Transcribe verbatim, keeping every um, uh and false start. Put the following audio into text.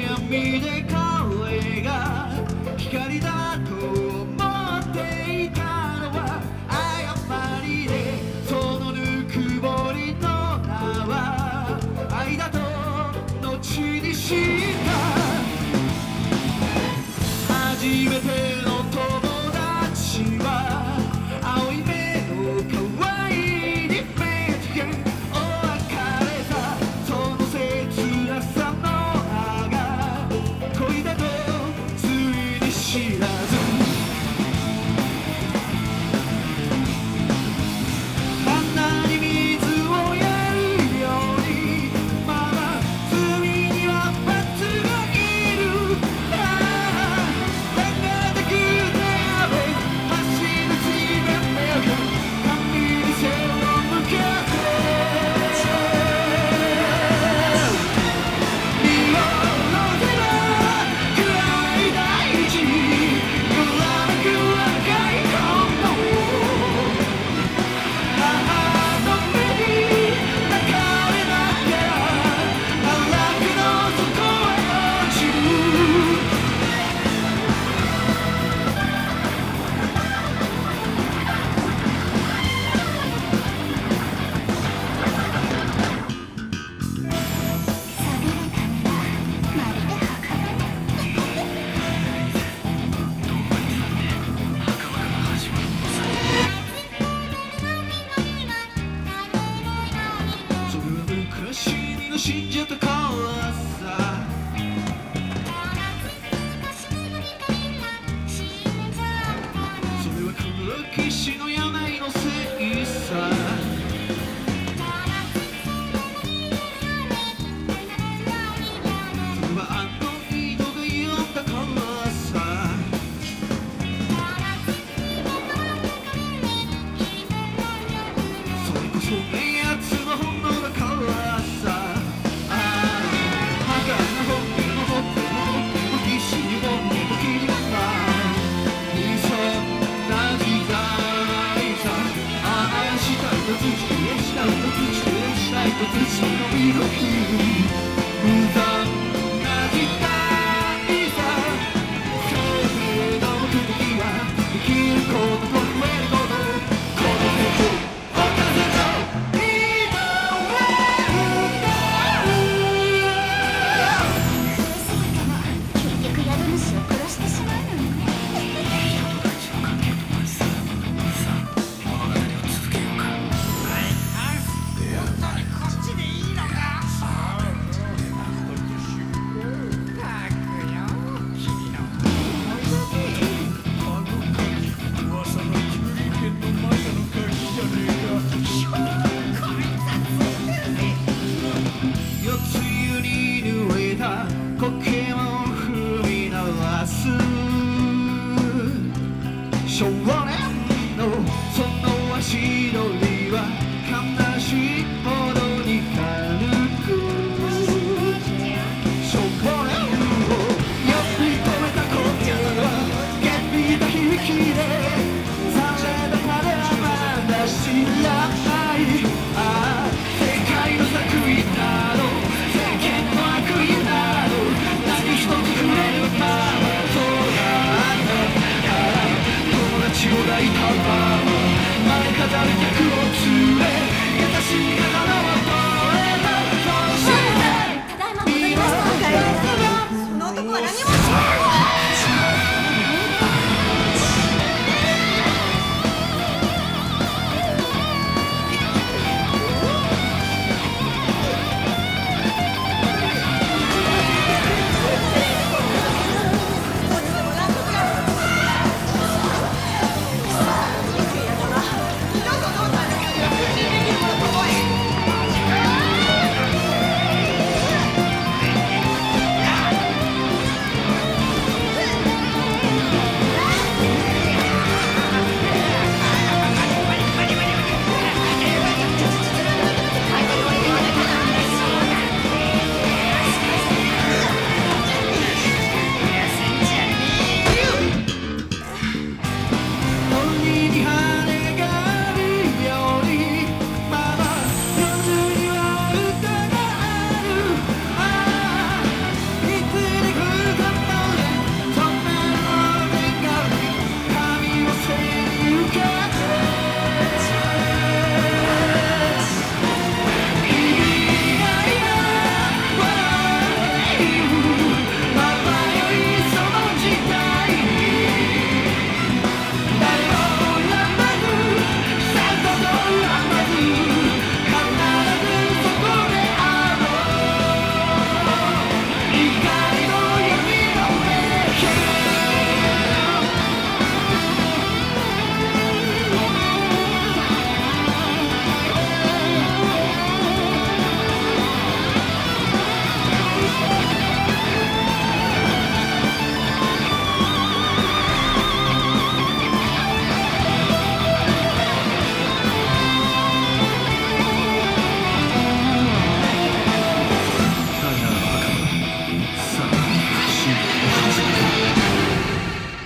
闇で彼が光だと思っていたのは誤りで、そのぬくもりの名は愛だと後に知った。初めての友達は青い目の可愛いに目つけ、お別れたその切なさの名が恋だとついに知らず、鼻に水をやるようにまだ罪には罰がいる。死んじゃったからさ、それは黒歴史の病のせいさ。それはあの人が言ったからさ。それこそねやつの本能だからさ。したいと土したいと土の色